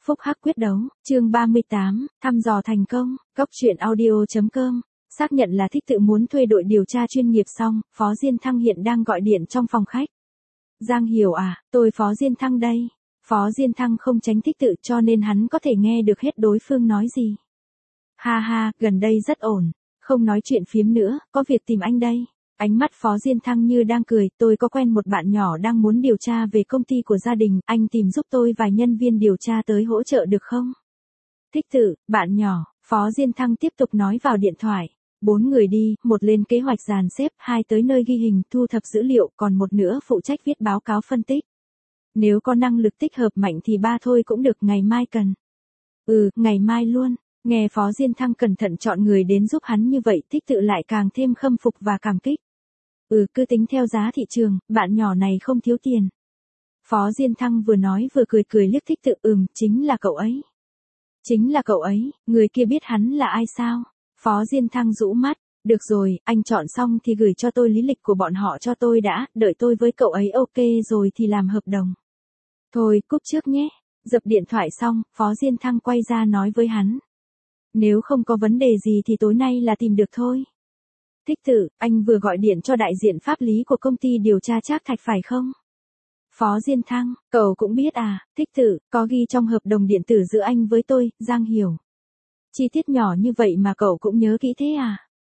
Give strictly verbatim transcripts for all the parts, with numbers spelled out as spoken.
Phúc hắc quyết đấu, chương ba mươi tám, thăm dò thành công, Cóc truyện audio chấm com. Xác nhận là Thích Tự muốn thuê đội điều tra chuyên nghiệp xong, Phó Diên Thăng hiện đang gọi điện trong phòng khách. Giang Hiểu à, tôi Phó Diên Thăng đây. Phó Diên Thăng không tránh Thích Tự cho nên hắn có thể nghe được hết đối phương nói gì. Ha ha, gần đây rất ổn, không nói chuyện phiếm nữa, có việc tìm anh đây. Ánh mắt Phó Diên Thăng như đang cười, tôi có quen một bạn nhỏ đang muốn điều tra về công ty của gia đình, anh tìm giúp tôi vài nhân viên điều tra tới hỗ trợ được không? Thích Tự, bạn nhỏ, Phó Diên Thăng tiếp tục nói vào điện thoại. Bốn người đi, một lên kế hoạch dàn xếp, hai tới nơi ghi hình, thu thập dữ liệu, còn một nữa phụ trách viết báo cáo phân tích. Nếu có năng lực tích hợp mạnh thì ba thôi cũng được, ngày mai cần. Ừ, ngày mai luôn. Nghe Phó Diên Thăng cẩn thận chọn người đến giúp hắn như vậy, Thích Tự lại càng thêm khâm phục và cảm kích. Ừ, cứ tính theo giá thị trường, bạn nhỏ này không thiếu tiền. Phó Diên Thăng vừa nói vừa cười cười liếc Thích Tự, ừm, chính là cậu ấy. Chính là cậu ấy, người kia biết hắn là ai sao? Phó Diên Thăng rũ mắt, được rồi, anh chọn xong thì gửi cho tôi lý lịch của bọn họ cho tôi đã, đợi tôi với cậu ấy ok rồi thì làm hợp đồng. Thôi, cúp trước nhé. Dập điện thoại xong, Phó Diên Thăng quay ra nói với hắn. Nếu không có vấn đề gì thì tối nay là tìm được thôi. Thích Tự, anh vừa gọi điện cho đại diện pháp lý của công ty điều tra Trác Thạch phải không? Phó Diên Thăng, cậu cũng biết à, Thích Tự, có ghi trong hợp đồng điện tử giữa anh với tôi, Giang Hiểu. Chi tiết nhỏ như vậy mà cậu cũng nhớ kỹ thế à?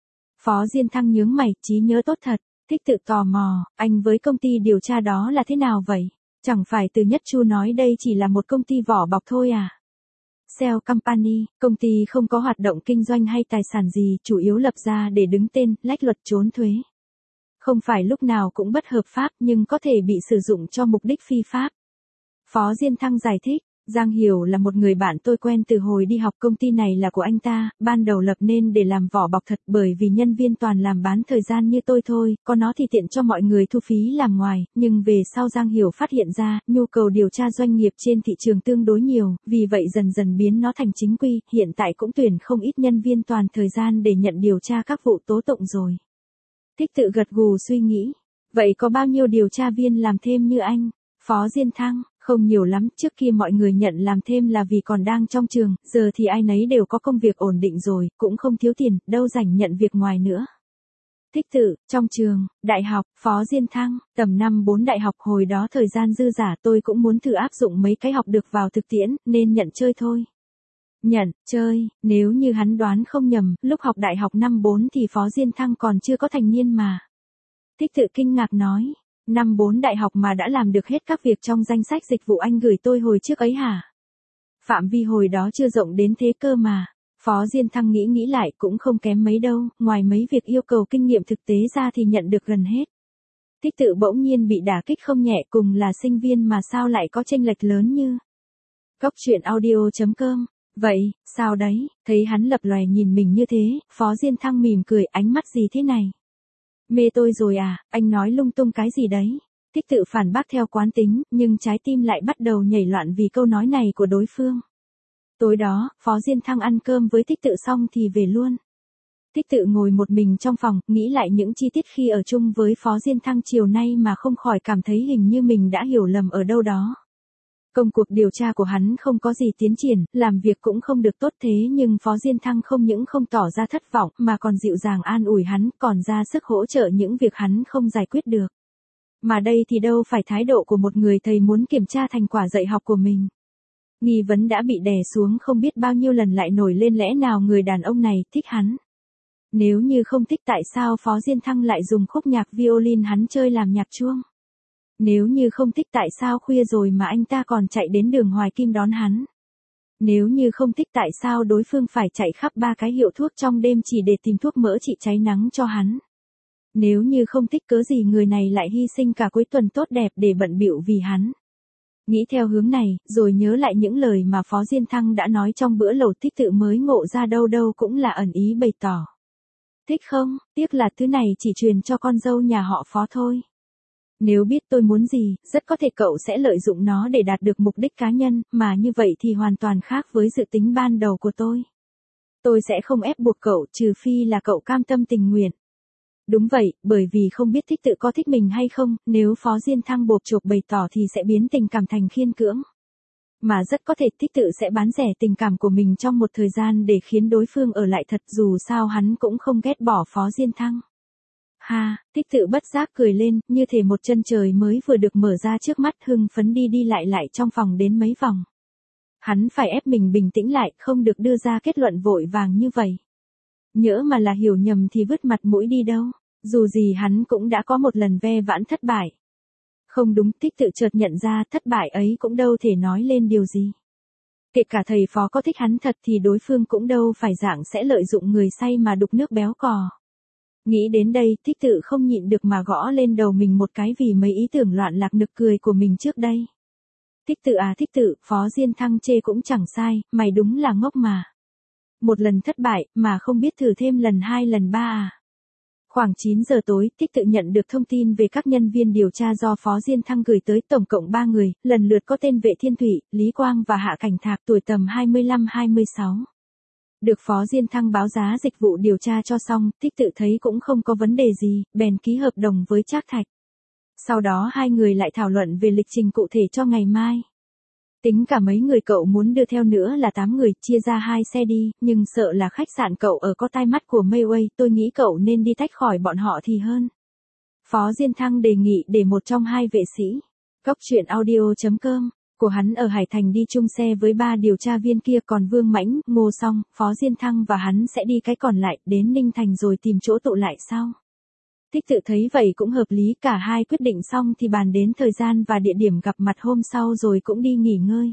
Phó Diên Thăng nhướng mày, trí nhớ tốt thật. Thích Tự tò mò, anh với công ty điều tra đó là thế nào vậy? Chẳng phải Từ Nhất Chu nói đây chỉ là một công ty vỏ bọc thôi à? Sale Company, công ty không có hoạt động kinh doanh hay tài sản gì, chủ yếu lập ra để đứng tên, lách luật trốn thuế. Không phải lúc nào cũng bất hợp pháp nhưng có thể bị sử dụng cho mục đích phi pháp. Phó Diên Thăng giải thích, Giang Hiểu là một người bạn tôi quen từ hồi đi học, công ty này là của anh ta, ban đầu lập nên để làm vỏ bọc thật bởi vì nhân viên toàn làm bán thời gian như tôi thôi, có nó thì tiện cho mọi người thu phí làm ngoài, nhưng về sau Giang Hiểu phát hiện ra, nhu cầu điều tra doanh nghiệp trên thị trường tương đối nhiều, vì vậy dần dần biến nó thành chính quy, hiện tại cũng tuyển không ít nhân viên toàn thời gian để nhận điều tra các vụ tố tụng rồi. Thích Tự gật gù suy nghĩ, vậy có bao nhiêu điều tra viên làm thêm như anh? Phó Diên Thăng, không nhiều lắm, trước kia mọi người nhận làm thêm là vì còn đang trong trường, giờ thì ai nấy đều có công việc ổn định rồi, cũng không thiếu tiền, đâu rảnh nhận việc ngoài nữa. Thích Tự, trong trường, đại học, Phó Diên Thăng, tầm năm bốn đại học, hồi đó thời gian dư dả tôi cũng muốn thử áp dụng mấy cái học được vào thực tiễn, nên nhận chơi thôi. Nhận, chơi, nếu như hắn đoán không nhầm, lúc học đại học năm bốn thì Phó Diên Thăng còn chưa có thành niên mà. Thích Tự kinh ngạc nói. Năm bốn đại học mà đã làm được hết các việc trong danh sách dịch vụ anh gửi tôi hồi trước ấy hả? Phạm vi hồi đó chưa rộng đến thế cơ mà. Phó Diên Thăng nghĩ nghĩ lại cũng không kém mấy đâu, ngoài mấy việc yêu cầu kinh nghiệm thực tế ra thì nhận được gần hết. Thích Tự bỗng nhiên bị đả kích không nhẹ, cùng là sinh viên mà sao lại có chênh lệch lớn như. Cóc truyện audio chấm com. Vậy, sao đấy, thấy hắn lập lòe nhìn mình như thế, Phó Diên Thăng mỉm cười, ánh mắt gì thế này? Mê tôi rồi à, anh nói lung tung cái gì đấy? Thích Tự phản bác theo quán tính, nhưng trái tim lại bắt đầu nhảy loạn vì câu nói này của đối phương. Tối đó, Phó Diên Thăng ăn cơm với Thích Tự xong thì về luôn. Thích Tự ngồi một mình trong phòng, nghĩ lại những chi tiết khi ở chung với Phó Diên Thăng chiều nay mà không khỏi cảm thấy hình như mình đã hiểu lầm ở đâu đó. Công cuộc điều tra của hắn không có gì tiến triển, làm việc cũng không được tốt thế nhưng Phó Diên Thăng không những không tỏ ra thất vọng mà còn dịu dàng an ủi hắn, còn ra sức hỗ trợ những việc hắn không giải quyết được. Mà đây thì đâu phải thái độ của một người thầy muốn kiểm tra thành quả dạy học của mình. Nghi vấn đã bị đè xuống không biết bao nhiêu lần lại nổi lên, lẽ nào người đàn ông này thích hắn? Nếu như không thích tại sao Phó Diên Thăng lại dùng khúc nhạc violin hắn chơi làm nhạc chuông? Nếu như không thích tại sao khuya rồi mà anh ta còn chạy đến đường Hoài Kim đón hắn? Nếu như không thích tại sao đối phương phải chạy khắp ba cái hiệu thuốc trong đêm chỉ để tìm thuốc mỡ trị cháy nắng cho hắn? Nếu như không thích cớ gì người này lại hy sinh cả cuối tuần tốt đẹp để bận bịu vì hắn? Nghĩ theo hướng này, rồi nhớ lại những lời mà Phó Diên Thăng đã nói trong bữa lẩu, Thích Tự mới ngộ ra đâu đâu cũng là ẩn ý bày tỏ. Thích không, tiếc là thứ này chỉ truyền cho con dâu nhà họ Phó thôi. Nếu biết tôi muốn gì, rất có thể cậu sẽ lợi dụng nó để đạt được mục đích cá nhân, mà như vậy thì hoàn toàn khác với dự tính ban đầu của tôi. Tôi sẽ không ép buộc cậu, trừ phi là cậu cam tâm tình nguyện. Đúng vậy, bởi vì không biết Thích Tự có thích mình hay không, nếu Phó Diên Thăng bộp chộp bày tỏ thì sẽ biến tình cảm thành khiên cưỡng. Mà rất có thể Thích Tự sẽ bán rẻ tình cảm của mình trong một thời gian để khiến đối phương ở lại thật, dù sao hắn cũng không ghét bỏ Phó Diên Thăng. Ha, Thích Tự bất giác cười lên, như thể một chân trời mới vừa được mở ra trước mắt, hưng phấn đi đi lại lại trong phòng đến mấy vòng. Hắn phải ép mình bình tĩnh lại, không được đưa ra kết luận vội vàng như vậy. Nhỡ mà là hiểu nhầm thì vứt mặt mũi đi đâu, dù gì hắn cũng đã có một lần ve vãn thất bại. Không đúng, Thích Tự chợt nhận ra thất bại ấy cũng đâu thể nói lên điều gì. Kể cả thầy Phó có thích hắn thật thì đối phương cũng đâu phải dạng sẽ lợi dụng người say mà đục nước béo cò. Nghĩ đến đây, Thích Tự không nhịn được mà gõ lên đầu mình một cái vì mấy ý tưởng loạn lạc nực cười của mình trước đây. Thích Tự à Thích Tự, Phó Diên Thăng chê cũng chẳng sai, mày đúng là ngốc mà. Một lần thất bại, mà không biết thử thêm lần hai lần ba à. Khoảng chín giờ tối, Thích Tự nhận được thông tin về các nhân viên điều tra do Phó Diên Thăng gửi tới, tổng cộng ba người, lần lượt có tên Vệ Thiên Thủy, Lý Quang và Hạ Cảnh Thạc, tuổi tầm hai mươi lăm hai mươi sáu. Được Phó Diên Thăng báo giá dịch vụ điều tra cho xong, Thích Tự thấy cũng không có vấn đề gì, bèn ký hợp đồng với Trác Thạch. Sau đó hai người lại thảo luận về lịch trình cụ thể cho ngày mai. Tính cả mấy người cậu muốn đưa theo nữa là tám người, chia ra hai xe đi, nhưng sợ là khách sạn cậu ở có tai mắt của Mayway, tôi nghĩ cậu nên đi tách khỏi bọn họ thì hơn. Phó Diên Thăng đề nghị để một trong hai vệ sĩ, Cốc truyện audio chấm com, của hắn ở Hải Thành đi chung xe với ba điều tra viên kia, còn Vương Mãnh, Ngô Song, Phó Diên Thăng và hắn sẽ đi cái còn lại, đến Ninh Thành rồi tìm chỗ tụ lại sau. Thích Tự thấy vậy cũng hợp lý, cả hai quyết định xong thì bàn đến thời gian và địa điểm gặp mặt hôm sau rồi cũng đi nghỉ ngơi.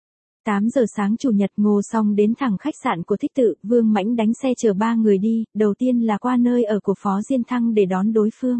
tám giờ sáng Chủ nhật, Ngô Song đến thẳng khách sạn của Thích Tự, Vương Mãnh đánh xe chở ba người đi, đầu tiên là qua nơi ở của Phó Diên Thăng để đón đối phương.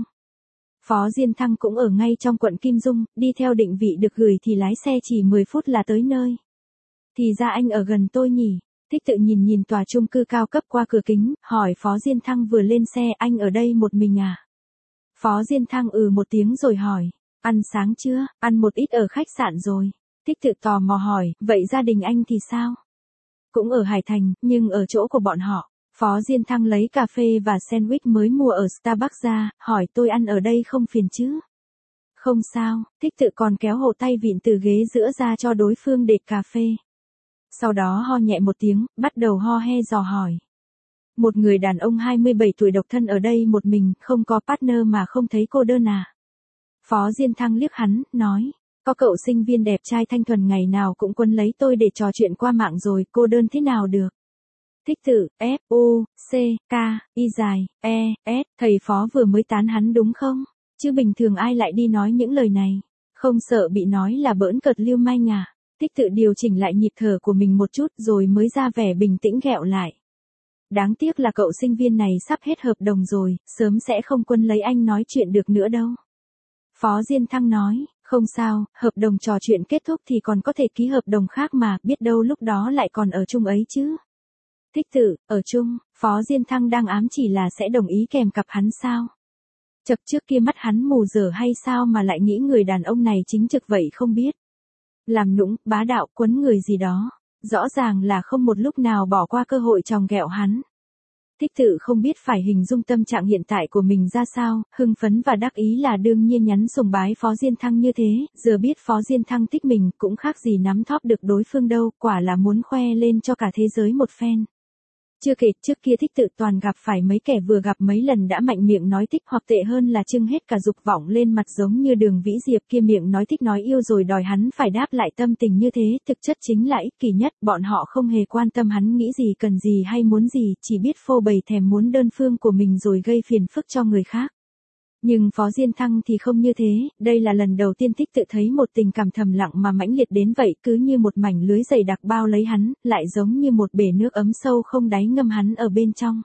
Phó Diên Thăng cũng ở ngay trong quận Kim Dung, đi theo định vị được gửi thì lái xe chỉ mười phút là tới nơi. Thì ra anh ở gần tôi nhỉ? Thích Tự nhìn nhìn tòa chung cư cao cấp qua cửa kính, hỏi Phó Diên Thăng vừa lên xe, anh ở đây một mình à? Phó Diên Thăng ừ một tiếng rồi hỏi, ăn sáng chưa, ăn một ít ở khách sạn rồi. Thích Tự tò mò hỏi, vậy gia đình anh thì sao? Cũng ở Hải Thành, nhưng ở chỗ của bọn họ. Phó Diên Thăng lấy cà phê và sandwich mới mua ở Starbucks ra, hỏi tôi ăn ở đây không phiền chứ? Không sao, Thích Tự còn kéo hộ tay vịn từ ghế giữa ra cho đối phương đệt cà phê. Sau đó ho nhẹ một tiếng, bắt đầu ho he dò hỏi. Một người đàn ông hai mươi bảy tuổi độc thân ở đây một mình, không có partner mà không thấy cô đơn à? Phó Diên Thăng liếc hắn, nói, có cậu sinh viên đẹp trai thanh thuần ngày nào cũng quấn lấy tôi để trò chuyện qua mạng rồi, cô đơn thế nào được? Thích Tự, F, U, C, K, Y dài, E, S, thầy Phó vừa mới tán hắn đúng không? Chứ bình thường ai lại đi nói những lời này? Không sợ bị nói là bỡn cợt lưu manh à? Thích Tự điều chỉnh lại nhịp thở của mình một chút rồi mới ra vẻ bình tĩnh ghẹo lại. Đáng tiếc là cậu sinh viên này sắp hết hợp đồng rồi, sớm sẽ không quân lấy anh nói chuyện được nữa đâu. Phó Diên Thăng nói, không sao, hợp đồng trò chuyện kết thúc thì còn có thể ký hợp đồng khác mà, biết đâu lúc đó lại còn ở chung ấy chứ. Thích Tự, ở chung, Phó Diên Thăng đang ám chỉ là sẽ đồng ý kèm cặp hắn sao? Chật, trước kia mắt hắn mù dở hay sao mà lại nghĩ người đàn ông này chính trực vậy không biết. Làm nũng, bá đạo, quấn người gì đó. Rõ ràng là không một lúc nào bỏ qua cơ hội chòng ghẹo hắn. Thích Tự không biết phải hình dung tâm trạng hiện tại của mình ra sao, hưng phấn và đắc ý là đương nhiên, nhắn sùng bái Phó Diên Thăng như thế, giờ biết Phó Diên Thăng thích mình cũng khác gì nắm thóp được đối phương đâu, quả là muốn khoe lên cho cả thế giới một phen. Chưa kể, trước kia Thích Tự toàn gặp phải mấy kẻ vừa gặp mấy lần đã mạnh miệng nói thích, hoặc tệ hơn là trưng hết cả dục vọng lên mặt giống như Đường Vĩ Diệp kia, miệng nói thích nói yêu rồi đòi hắn phải đáp lại tâm tình như thế, thực chất chính là ích kỷ nhất, bọn họ không hề quan tâm hắn nghĩ gì cần gì hay muốn gì, chỉ biết phô bày thèm muốn đơn phương của mình rồi gây phiền phức cho người khác. Nhưng Phó Diên Thăng thì không như thế, đây là lần đầu tiên Thích Tự thấy một tình cảm thầm lặng mà mãnh liệt đến vậy, cứ như một mảnh lưới dày đặc bao lấy hắn, lại giống như một bể nước ấm sâu không đáy ngâm hắn ở bên trong.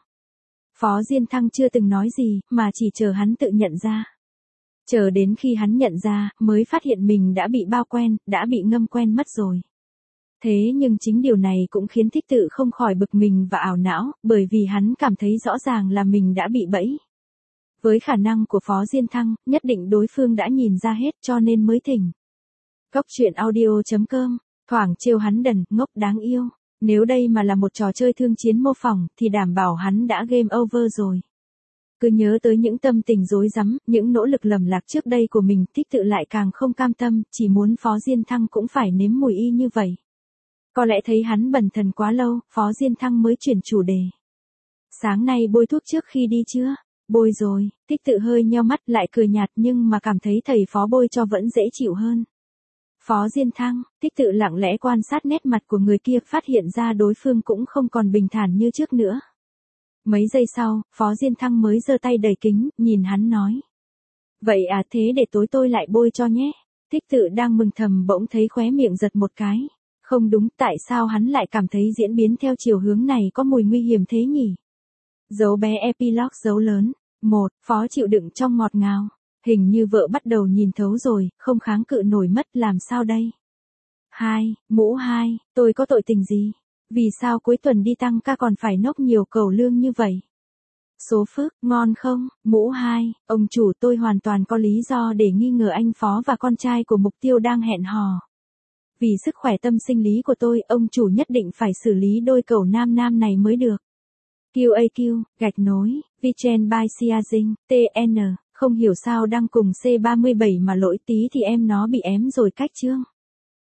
Phó Diên Thăng chưa từng nói gì, mà chỉ chờ hắn tự nhận ra. Chờ đến khi hắn nhận ra, mới phát hiện mình đã bị bao quen, đã bị ngâm quen mất rồi. Thế nhưng chính điều này cũng khiến Thích Tự không khỏi bực mình và ảo não, bởi vì hắn cảm thấy rõ ràng là mình đã bị bẫy. Với khả năng của Phó Diên Thăng, nhất định đối phương đã nhìn ra hết cho nên mới thỉnh. Cốc truyện audio chấm com, thoảng trêu hắn đần, ngốc đáng yêu. Nếu đây mà là một trò chơi thương chiến mô phỏng, thì đảm bảo hắn đã game over rồi. Cứ nhớ tới những tâm tình rối rắm, những nỗ lực lầm lạc trước đây của mình, Thích Tự lại càng không cam tâm, chỉ muốn Phó Diên Thăng cũng phải nếm mùi y như vậy. Có lẽ thấy hắn bần thần quá lâu, Phó Diên Thăng mới chuyển chủ đề. Sáng nay bôi thuốc trước khi đi chưa? Bôi rồi, Thích Tự hơi nheo mắt lại cười nhạt nhưng mà cảm thấy thầy Phó bôi cho vẫn dễ chịu hơn. Phó Diên Thăng, Thích Tự lặng lẽ quan sát nét mặt của người kia, phát hiện ra đối phương cũng không còn bình thản như trước nữa. Mấy giây sau, Phó Diên Thăng mới giơ tay đẩy kính, nhìn hắn nói. Vậy à, thế để tối tôi lại bôi cho nhé. Thích Tự đang mừng thầm bỗng thấy khóe miệng giật một cái. Không đúng, tại sao hắn lại cảm thấy diễn biến theo chiều hướng này có mùi nguy hiểm thế nhỉ? Dấu bé epilogue dấu lớn. Một, Phó chịu đựng trong ngọt ngào. Hình như vợ bắt đầu nhìn thấu rồi, không kháng cự nổi mất, làm sao đây? Hai, Mũ hai, tôi có tội tình gì? Vì sao cuối tuần đi tăng ca còn phải nốc nhiều cẩu lương như vậy? Số Phước, ngon không? Mũ hai, ông chủ, tôi hoàn toàn có lý do để nghi ngờ anh Phó và con trai của Mục Tiêu đang hẹn hò. Vì sức khỏe tâm sinh lý của tôi, ông chủ nhất định phải xử lý đôi cẩu nam nam này mới được. quy a quy, gạch nối, Vichen by Siazing, tê en, không hiểu sao đang cùng C ba mươi bảy mà lỗi tí thì em nó bị ém rồi cách chương.